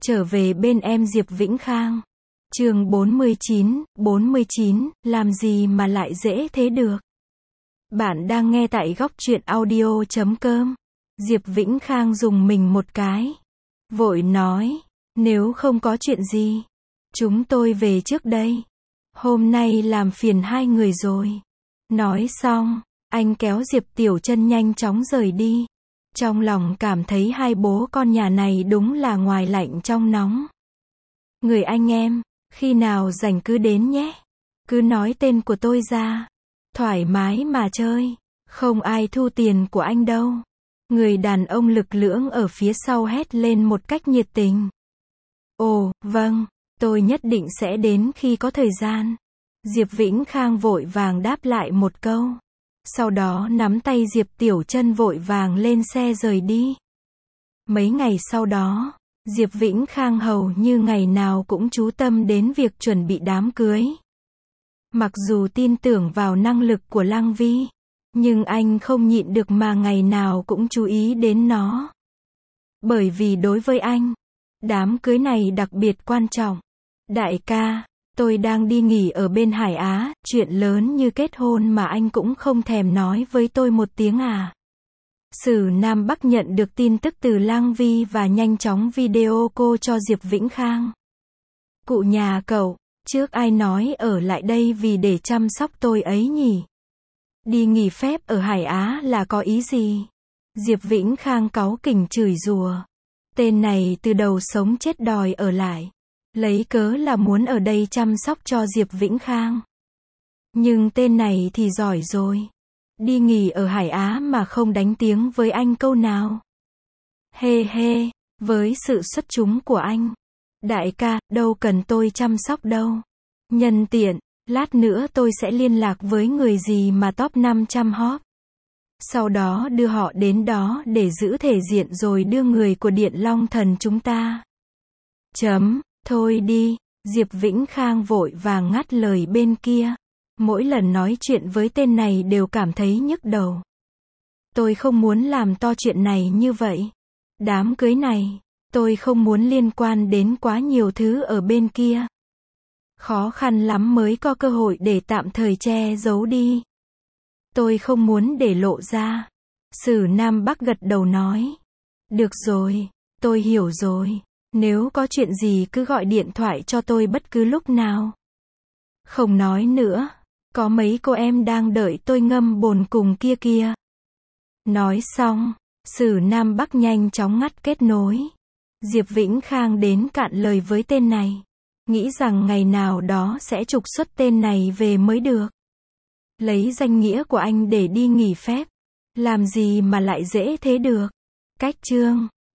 Trở về bên em Diệp Vĩnh Khang. Chương 49, làm gì mà lại dễ thế được? Bạn đang nghe tại góc truyện audio.com. Diệp Vĩnh Khang dùng mình một cái. Vội nói, nếu không có chuyện gì, chúng tôi về trước đây. Hôm nay làm phiền hai người rồi. Nói xong, anh kéo Diệp Tiểu Chân nhanh chóng rời đi. Trong lòng cảm thấy hai bố con nhà này đúng là ngoài lạnh trong nóng. Người anh em, khi nào rảnh cứ đến nhé. Cứ nói tên của tôi ra. Thoải mái mà chơi. Không ai thu tiền của anh đâu. Người đàn ông lực lưỡng ở phía sau hét lên một cách nhiệt tình. Ồ, vâng, tôi nhất định sẽ đến khi có thời gian. Diệp Vĩnh Khang vội vàng đáp lại một câu. Sau đó nắm tay Diệp Tiểu Chân vội vàng lên xe rời đi. Mấy ngày sau đó, Diệp Vĩnh Khang hầu như ngày nào cũng chú tâm đến việc chuẩn bị đám cưới. Mặc dù tin tưởng vào năng lực của Lăng Vi, nhưng anh không nhịn được mà ngày nào cũng chú ý đến nó. Bởi vì đối với anh, đám cưới này đặc biệt quan trọng. Đại ca, tôi đang đi nghỉ ở bên Hải Á, chuyện lớn như kết hôn mà anh cũng không thèm nói với tôi một tiếng à? Sử Nam Bắc nhận được tin tức từ Lăng Vi và nhanh chóng video call cho Diệp Vĩnh Khang. Cụ nhà cậu, trước ai nói ở lại đây vì để chăm sóc tôi ấy nhỉ? Đi nghỉ phép ở Hải Á là có ý gì? Diệp Vĩnh Khang cáu kỉnh chửi rủa. Tên này từ đầu sống chết đòi ở lại. Lấy cớ là muốn ở đây chăm sóc cho Diệp Vĩnh Khang. Nhưng tên này thì giỏi rồi. Đi nghỉ ở Hải Á mà không đánh tiếng với anh câu nào. Hê hê, với sự xuất chúng của anh. Đại ca, đâu cần tôi chăm sóc đâu. Nhân tiện, lát nữa tôi sẽ liên lạc với người gì mà top 500 hot. Sau đó đưa họ đến đó để giữ thể diện rồi đưa người của Điện Long Thần chúng ta. Thôi đi, Diệp Vĩnh Khang vội vàng ngắt lời bên kia. Mỗi lần nói chuyện với tên này đều cảm thấy nhức đầu. Tôi không muốn làm to chuyện này như vậy. Đám cưới này, tôi không muốn liên quan đến quá nhiều thứ ở bên kia. Khó khăn lắm mới có cơ hội để tạm thời che giấu đi. Tôi không muốn để lộ ra. Sử Nam Bắc gật đầu nói. Được rồi, tôi hiểu rồi. Nếu có chuyện gì cứ gọi điện thoại cho tôi bất cứ lúc nào. Không nói nữa. Có mấy cô em đang đợi tôi ngâm bồn cùng kia kia. Nói xong, Sử Nam Bắc nhanh chóng ngắt kết nối. Diệp Vĩnh Khang đến cạn lời với tên này. Nghĩ rằng ngày nào đó sẽ trục xuất tên này về mới được. Lấy danh nghĩa của anh để đi nghỉ phép. Làm gì mà lại dễ thế được. Cách chương